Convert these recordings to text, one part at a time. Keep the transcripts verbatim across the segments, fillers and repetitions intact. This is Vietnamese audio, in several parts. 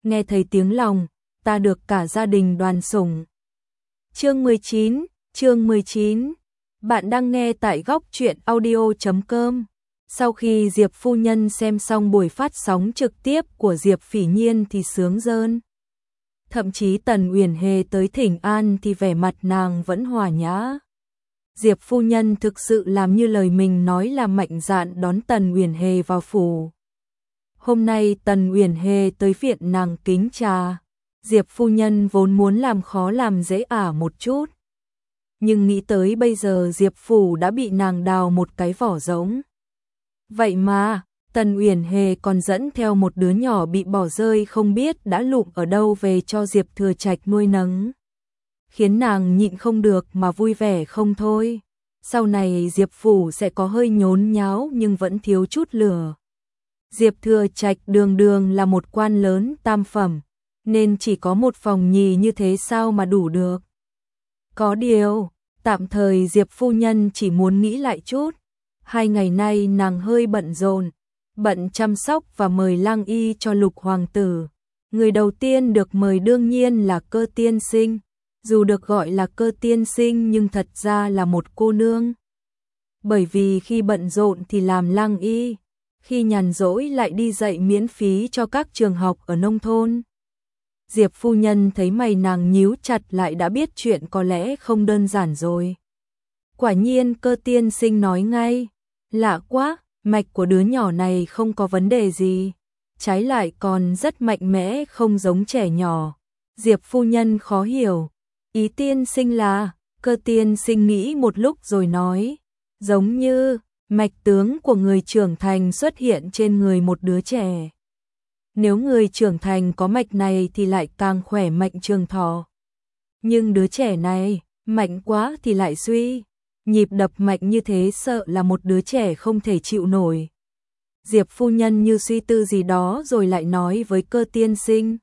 nghe thấy tiếng lòng, ta được cả gia đình đoàn sủng. Chương mười chín, chương mười chín. Bạn đang nghe tại góc truyện audio chấm com. Sau khi Diệp phu nhân xem xong buổi phát sóng trực tiếp của Diệp Phỉ Nhiên thì sướng rơn. Thậm chí Tần Uyển Hề tới thỉnh an thì vẻ mặt nàng vẫn hòa nhã. Diệp phu nhân thực sự làm như lời mình nói là mạnh dạn đón Tần Uyển Hề vào phủ. Hôm nay Tần Uyển Hề tới viện nàng kính trà. Diệp phu nhân vốn muốn làm khó làm dễ ả một chút. Nhưng nghĩ tới bây giờ Diệp phủ đã bị nàng đào một cái vỏ rỗng. Vậy mà, Tần Uyển Hề còn dẫn theo một đứa nhỏ bị bỏ rơi không biết đã lụm ở đâu về cho Diệp Thừa Trạch nuôi nấng. Khiến nàng nhịn không được mà vui vẻ không thôi. Sau này Diệp phủ sẽ có hơi nhốn nháo nhưng vẫn thiếu chút lửa. Diệp Thừa Trạch đường đường là một quan lớn tam phẩm, nên chỉ có một phòng nhì như thế sao mà đủ được. Có điều, tạm thời Diệp phu nhân chỉ muốn nghĩ lại chút. Hai ngày nay nàng hơi bận rộn, bận chăm sóc và mời lang y cho Lục hoàng tử. Người đầu tiên được mời đương nhiên là Cơ tiên sinh. Dù được gọi là Cơ tiên sinh nhưng thật ra là một cô nương. Bởi vì khi bận rộn thì làm lang y, khi nhàn rỗi lại đi dạy miễn phí cho các trường học ở nông thôn. Diệp phu nhân thấy mày nàng nhíu chặt lại đã biết chuyện có lẽ không đơn giản rồi. Quả nhiên Cơ tiên sinh nói ngay, lạ quá, mạch của đứa nhỏ này không có vấn đề gì, trái lại còn rất mạnh mẽ không giống trẻ nhỏ. Diệp phu nhân khó hiểu, ý tiên sinh là, Cơ tiên sinh nghĩ một lúc rồi nói, giống như mạch tướng của người trưởng thành xuất hiện trên người một đứa trẻ. Nếu người trưởng thành có mạch này thì lại càng khỏe mạnh trường thọ. Nhưng đứa trẻ này, mạnh quá thì lại suy. Nhịp đập mạnh như thế sợ là một đứa trẻ không thể chịu nổi. Diệp phu nhân như suy tư gì đó rồi lại nói với Cơ tiên sinh.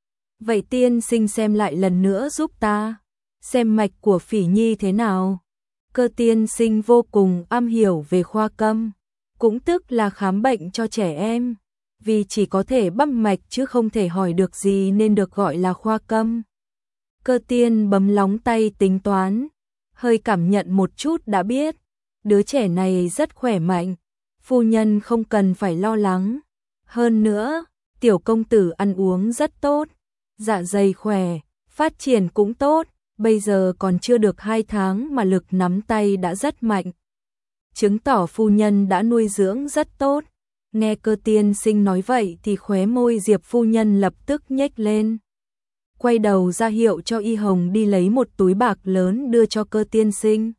Vậy tiên sinh xem lại lần nữa giúp ta, xem mạch của Phỉ Nhi thế nào. Cơ tiên sinh vô cùng am hiểu về khoa câm, cũng tức là khám bệnh cho trẻ em. Vì chỉ có thể băm mạch chứ không thể hỏi được gì nên được gọi là khoa câm. Cơ tiên bấm lóng tay tính toán, hơi cảm nhận một chút đã biết, đứa trẻ này rất khỏe mạnh, phu nhân không cần phải lo lắng. Hơn nữa, tiểu công tử ăn uống rất tốt, dạ dày khỏe, phát triển cũng tốt, bây giờ còn chưa được hai tháng mà lực nắm tay đã rất mạnh. Chứng tỏ phu nhân đã nuôi dưỡng rất tốt. Nghe Cơ tiên sinh nói vậy thì khóe môi Diệp phu nhân lập tức nhếch lên. Quay đầu ra hiệu cho Y Hồng đi lấy một túi bạc lớn đưa cho Cơ tiên sinh.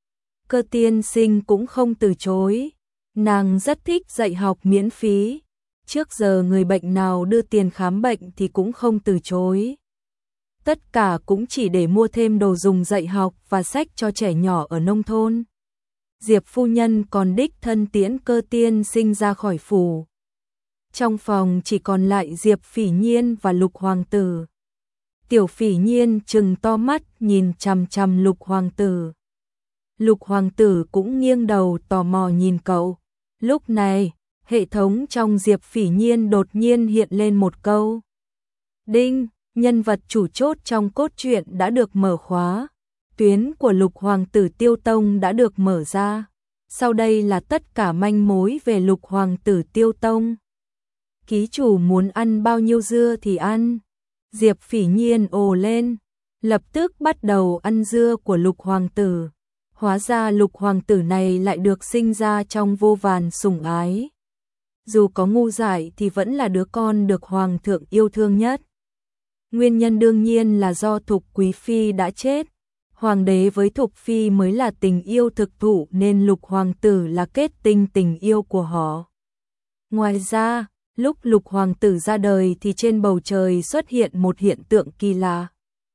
Cơ tiên sinh cũng không từ chối. Nàng rất thích dạy học miễn phí. Trước giờ người bệnh nào đưa tiền khám bệnh thì cũng không từ chối. Tất cả cũng chỉ để mua thêm đồ dùng dạy học và sách cho trẻ nhỏ ở nông thôn. Diệp phu nhân còn đích thân tiễn Cơ tiên sinh ra khỏi phủ. Trong phòng chỉ còn lại Diệp Phỉ Nhiên và Lục hoàng tử. Tiểu Phỉ Nhiên trừng to mắt nhìn chằm chằm Lục hoàng tử. Lục hoàng tử cũng nghiêng đầu tò mò nhìn cậu. Lúc này, hệ thống trong Diệp Phỉ Nhiên đột nhiên hiện lên một câu. Đinh, nhân vật chủ chốt trong cốt truyện đã được mở khóa. Tuyến của Lục hoàng tử Tiêu Tông đã được mở ra. Sau đây là tất cả manh mối về Lục hoàng tử Tiêu Tông. Ký chủ muốn ăn bao nhiêu dưa thì ăn. Diệp Phỉ Nhiên ồ lên, lập tức bắt đầu ăn dưa của Lục hoàng tử. Hóa ra Lục hoàng tử này lại được sinh ra trong vô vàn sủng ái. Dù có ngu dại thì vẫn là đứa con được hoàng thượng yêu thương nhất. Nguyên nhân đương nhiên là do Thục quý phi đã chết. Hoàng đế với Thục phi mới là tình yêu thực thụ nên Lục hoàng tử là kết tinh tình yêu của họ. Ngoài ra, lúc Lục hoàng tử ra đời thì trên bầu trời xuất hiện một hiện tượng kỳ lạ.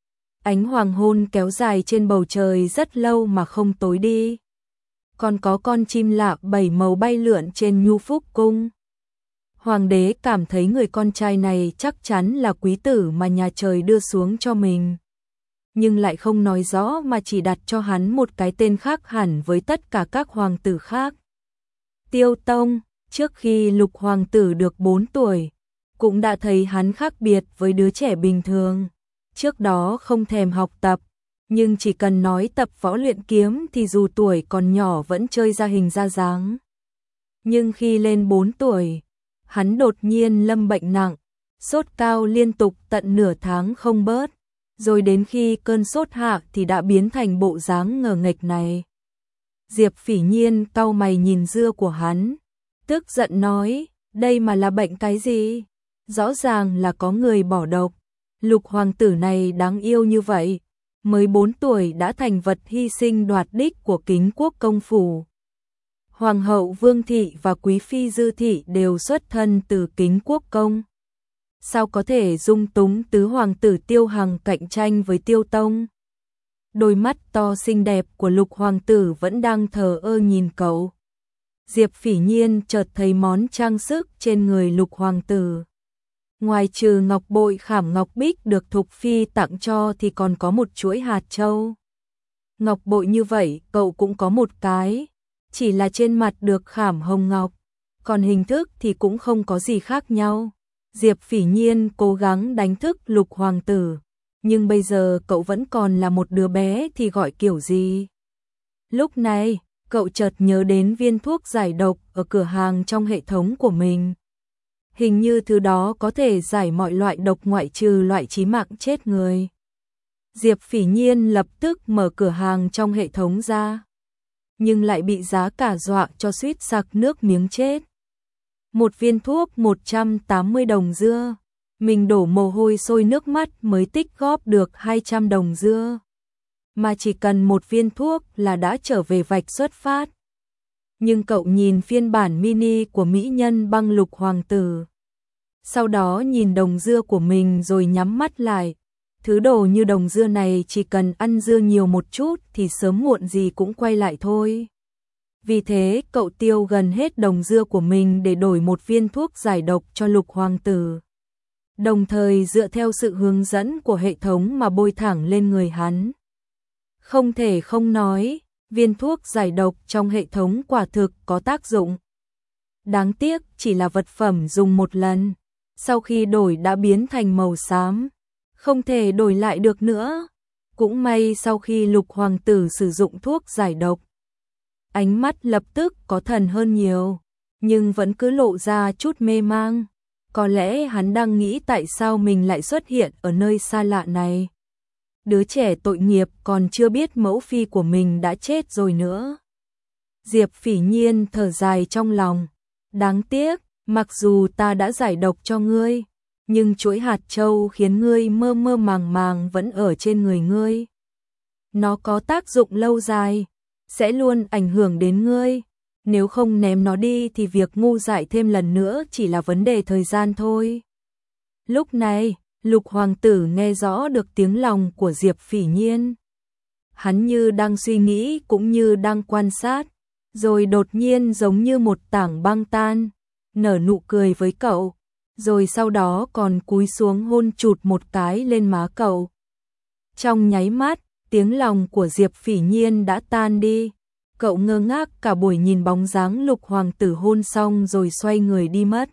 Ánh hoàng hôn kéo dài trên bầu trời rất lâu mà không tối đi. Còn có con chim lạ bảy màu bay lượn trên Nhu Phúc cung. Hoàng đế cảm thấy người con trai này chắc chắn là quý tử mà nhà trời đưa xuống cho mình. Nhưng lại không nói rõ mà chỉ đặt cho hắn một cái tên khác hẳn với tất cả các hoàng tử khác. Tiêu Tông, trước khi Lục hoàng tử được bốn tuổi, cũng đã thấy hắn khác biệt với đứa trẻ bình thường. Trước đó không thèm học tập, nhưng chỉ cần nói tập võ luyện kiếm thì dù tuổi còn nhỏ vẫn chơi ra hình ra dáng. Nhưng khi lên bốn tuổi, hắn đột nhiên lâm bệnh nặng, sốt cao liên tục tận nửa tháng không bớt, rồi đến khi cơn sốt hạ thì đã biến thành bộ dáng ngờ nghệch này. Diệp Phỉ Nhiên cau mày nhìn dưa của hắn, tức giận nói, đây mà là bệnh cái gì? Rõ ràng là có người bỏ độc. Lục hoàng tử này đáng yêu như vậy, mới bốn tuổi đã thành vật hy sinh đoạt đích của Kính Quốc công phủ. Hoàng hậu Vương Thị và Quý Phi Dư Thị đều xuất thân từ Kính Quốc công. Sao có thể dung túng tứ hoàng tử Tiêu Hằng cạnh tranh với Tiêu Tông? Đôi mắt to xinh đẹp của lục hoàng tử vẫn đang thờ ơ nhìn cậu. Diệp Phỉ Nhiên chợt thấy món trang sức trên người lục hoàng tử. Ngoài trừ ngọc bội khảm ngọc bích được Thục Phi tặng cho thì còn có một chuỗi hạt châu. Ngọc bội như vậy cậu cũng có một cái, chỉ là trên mặt được khảm hồng ngọc, còn hình thức thì cũng không có gì khác nhau. Diệp Phỉ Nhiên cố gắng đánh thức lục hoàng tử, nhưng bây giờ cậu vẫn còn là một đứa bé thì gọi kiểu gì? Lúc này, cậu chợt nhớ đến viên thuốc giải độc ở cửa hàng trong hệ thống của mình. Hình như thứ đó có thể giải mọi loại độc ngoại trừ loại chí mạng chết người. Diệp Phỉ Nhiên lập tức mở cửa hàng trong hệ thống ra, nhưng lại bị giá cả dọa cho suýt sặc nước miếng chết. Một viên thuốc một trăm tám mươi đồng dưa, mình đổ mồ hôi sôi nước mắt mới tích góp được hai trăm đồng dưa. Mà chỉ cần một viên thuốc là đã trở về vạch xuất phát. Nhưng cậu nhìn phiên bản mini của mỹ nhân băng lục hoàng tử. Sau đó nhìn đồng dưa của mình rồi nhắm mắt lại. Thứ đồ như đồng dưa này chỉ cần ăn dưa nhiều một chút thì sớm muộn gì cũng quay lại thôi. Vì thế cậu tiêu gần hết đồng dưa của mình để đổi một viên thuốc giải độc cho lục hoàng tử. Đồng thời dựa theo sự hướng dẫn của hệ thống mà bôi thẳng lên người hắn. Không thể không nói, viên thuốc giải độc trong hệ thống quả thực có tác dụng. Đáng tiếc chỉ là vật phẩm dùng một lần, sau khi đổi đã biến thành màu xám, không thể đổi lại được nữa. Cũng may sau khi lục hoàng tử sử dụng thuốc giải độc, ánh mắt lập tức có thần hơn nhiều, nhưng vẫn cứ lộ ra chút mê mang. Có lẽ hắn đang nghĩ tại sao mình lại xuất hiện ở nơi xa lạ này. Đứa trẻ tội nghiệp còn chưa biết mẫu phi của mình đã chết rồi nữa. Diệp Phỉ Nhiên thở dài trong lòng. Đáng tiếc, mặc dù ta đã giải độc cho ngươi, nhưng chuỗi hạt châu khiến ngươi mơ mơ màng màng vẫn ở trên người ngươi. Nó có tác dụng lâu dài, sẽ luôn ảnh hưởng đến ngươi. Nếu không ném nó đi thì việc ngu dại thêm lần nữa chỉ là vấn đề thời gian thôi. Lúc này, lục hoàng tử nghe rõ được tiếng lòng của Diệp Phỉ Nhiên. Hắn như đang suy nghĩ cũng như đang quan sát, rồi đột nhiên giống như một tảng băng tan, nở nụ cười với cậu, rồi sau đó còn cúi xuống hôn chụt một cái lên má cậu. Trong nháy mắt, tiếng lòng của Diệp Phỉ Nhiên đã tan đi. Cậu ngơ ngác cả buổi nhìn bóng dáng lục hoàng tử hôn xong rồi xoay người đi mất.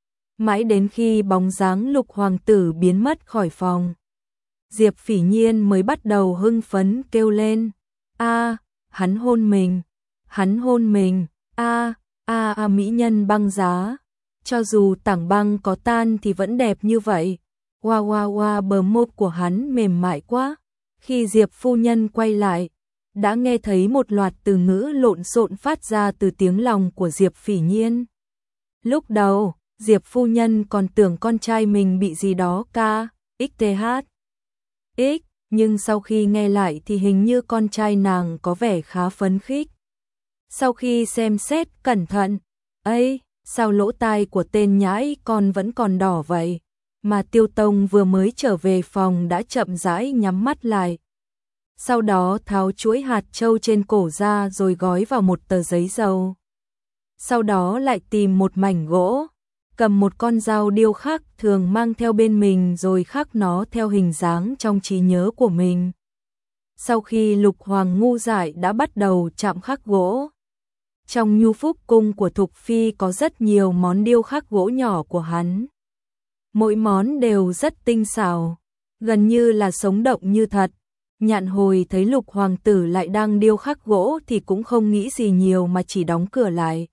Mãi đến khi bóng dáng lục hoàng tử biến mất khỏi phòng, Diệp Phỉ Nhiên mới bắt đầu hưng phấn kêu lên. A, hắn hôn mình, hắn hôn mình, a, a a mỹ nhân băng giá. Cho dù tảng băng có tan thì vẫn đẹp như vậy. Hoa hoa hoa bờ môi của hắn mềm mại quá. Khi Diệp phu nhân quay lại, đã nghe thấy một loạt từ ngữ lộn xộn phát ra từ tiếng lòng của Diệp Phỉ Nhiên. Lúc đầu, Diệp phu nhân còn tưởng con trai mình bị gì đó ca, xth, x, nhưng sau khi nghe lại thì hình như con trai nàng có vẻ khá phấn khích. Sau khi xem xét cẩn thận, ấy, sao lỗ tai của tên nhãi con vẫn còn đỏ vậy, mà Tiêu Tông vừa mới trở về phòng đã chậm rãi nhắm mắt lại. Sau đó tháo chuỗi hạt châu trên cổ ra rồi gói vào một tờ giấy dầu. Sau đó lại tìm một mảnh gỗ, cầm một con dao điêu khắc thường mang theo bên mình rồi khắc nó theo hình dáng trong trí nhớ của mình. Sau khi Lục Hoàng ngu dại đã bắt đầu chạm khắc gỗ, trong nhu phúc cung của Thục Phi có rất nhiều món điêu khắc gỗ nhỏ của hắn. mỗi món đều rất tinh xảo, gần như là sống động như thật. Nhạn Hồi thấy Lục hoàng tử lại đang điêu khắc gỗ thì cũng không nghĩ gì nhiều mà chỉ đóng cửa lại.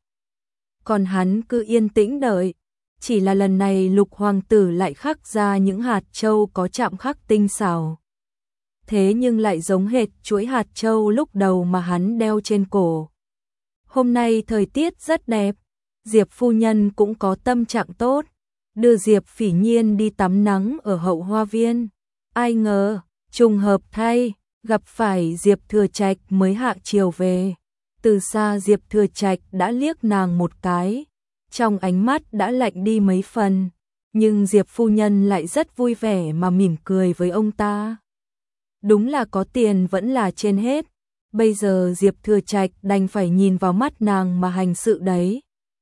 Còn hắn cứ yên tĩnh đợi, chỉ là lần này Lục hoàng tử lại khắc ra những hạt châu có chạm khắc tinh xảo. Thế nhưng lại giống hệt chuỗi hạt châu lúc đầu mà hắn đeo trên cổ. Hôm nay thời tiết rất đẹp, Diệp phu nhân cũng có tâm trạng tốt, đưa Diệp Phỉ Nhiên đi tắm nắng ở hậu hoa viên. Ai ngờ, trùng hợp thay, gặp phải Diệp Thừa Trạch mới hạ chiều về. Từ xa Diệp Thừa Trạch đã liếc nàng một cái, trong ánh mắt đã lạnh đi mấy phần, nhưng Diệp phu nhân lại rất vui vẻ mà mỉm cười với ông ta. Đúng là có tiền vẫn là trên hết, bây giờ Diệp Thừa Trạch đành phải nhìn vào mắt nàng mà hành sự đấy.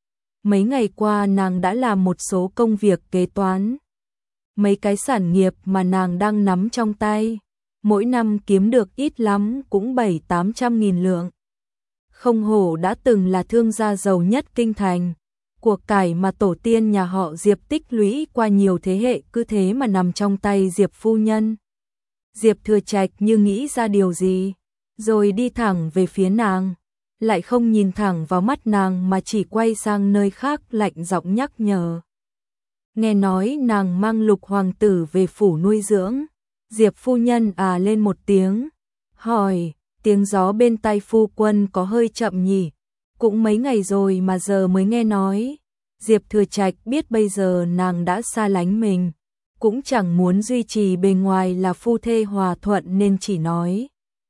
Mấy ngày qua nàng đã làm một số công việc kế toán. Mấy cái sản nghiệp mà nàng đang nắm trong tay, mỗi năm kiếm được ít lắm cũng bảy tám trăm nghìn lượng. Không hổ đã từng là thương gia giàu nhất kinh thành, của cải mà tổ tiên nhà họ Diệp tích lũy qua nhiều thế hệ cứ thế mà nằm trong tay Diệp phu nhân. Diệp Thừa Trạch như nghĩ ra điều gì, rồi đi thẳng về phía nàng, lại không nhìn thẳng vào mắt nàng mà chỉ quay sang nơi khác lạnh giọng nhắc nhở. Nghe nói nàng mang Lục hoàng tử về phủ nuôi dưỡng. Diệp phu nhân à lên một tiếng, hỏi, tiếng gió bên tai phu quân có hơi chậm nhỉ? Cũng mấy ngày rồi mà giờ mới nghe nói. Diệp Thừa Trạch biết bây giờ nàng đã xa lánh mình, cũng chẳng muốn duy trì bề ngoài là phu thê hòa thuận nên chỉ nói.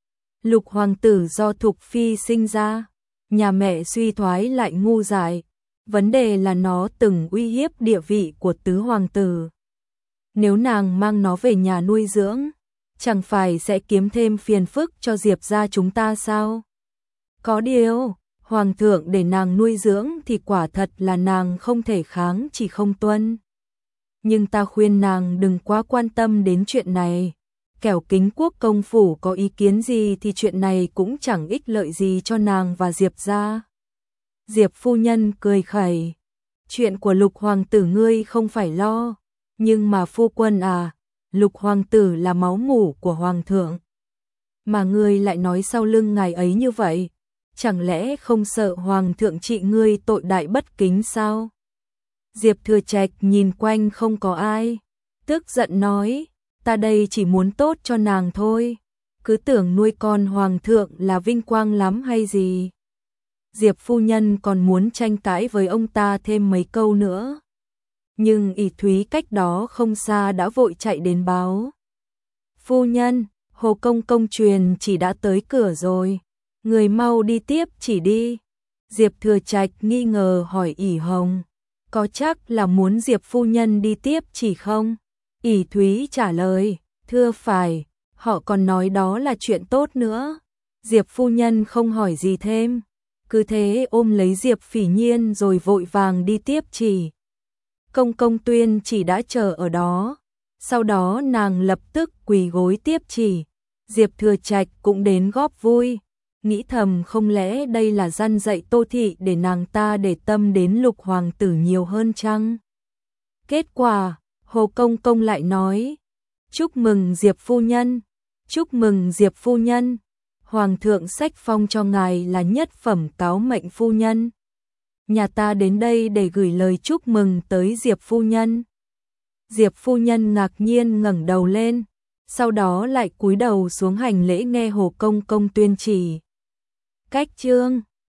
Lục hoàng tử do Thục Phi sinh ra, nhà mẹ suy thoái lại ngu dại, vấn đề là nó từng uy hiếp địa vị của tứ hoàng tử. Nếu nàng mang nó về nhà nuôi dưỡng, chẳng phải sẽ kiếm thêm phiền phức cho Diệp gia chúng ta sao? Có điều, hoàng thượng để nàng nuôi dưỡng thì quả thật là nàng không thể kháng chỉ không tuân. Nhưng ta khuyên nàng đừng quá quan tâm đến chuyện này. Kẻo Kính Quốc công phủ có ý kiến gì thì chuyện này cũng chẳng ích lợi gì cho nàng và Diệp gia. Diệp phu nhân cười khẩy. Chuyện của Lục hoàng tử ngươi không phải lo. Nhưng mà phu quân à, Lục hoàng tử là máu mủ của hoàng thượng. Mà ngươi lại nói sau lưng ngài ấy như vậy. Chẳng lẽ không sợ hoàng thượng trị ngươi tội đại bất kính sao? Diệp Thừa Trạch nhìn quanh không có ai, tức giận nói, ta đây chỉ muốn tốt cho nàng thôi, cứ tưởng nuôi con hoàng thượng là vinh quang lắm hay gì. Diệp phu nhân còn muốn tranh cãi với ông ta thêm mấy câu nữa. Nhưng ỷ Thúy cách đó không xa đã vội chạy đến báo. Phu nhân, Hồ Công công truyền chỉ đã tới cửa rồi, người mau đi tiếp chỉ đi. Diệp Thừa Trạch nghi ngờ hỏi ỷ Hồng, có chắc là muốn Diệp phu nhân đi tiếp chỉ không? ỷ Thúy trả lời, thưa phải, họ còn nói đó là chuyện tốt nữa. Diệp phu nhân không hỏi gì thêm, cứ thế ôm lấy Diệp Phỉ Nhiên rồi vội vàng đi tiếp chỉ. Công công tuyên chỉ đã chờ ở đó, sau đó nàng lập tức quỳ gối tiếp chỉ. Diệp Thừa Trạch cũng đến góp vui, nghĩ thầm không lẽ đây là răn dạy Tô Thị để nàng ta để tâm đến Lục hoàng tử nhiều hơn chăng? Kết quả, Hồ Công công lại nói, chúc mừng Diệp phu nhân, chúc mừng Diệp phu nhân, hoàng thượng sách phong cho ngài là nhất phẩm cáo mệnh phu nhân. Nhà ta đến đây để gửi lời chúc mừng tới Diệp phu nhân. Diệp phu nhân ngạc nhiên ngẩng đầu lên, sau đó lại cúi đầu xuống hành lễ nghe Hồ Công công tuyên chỉ. Cách chương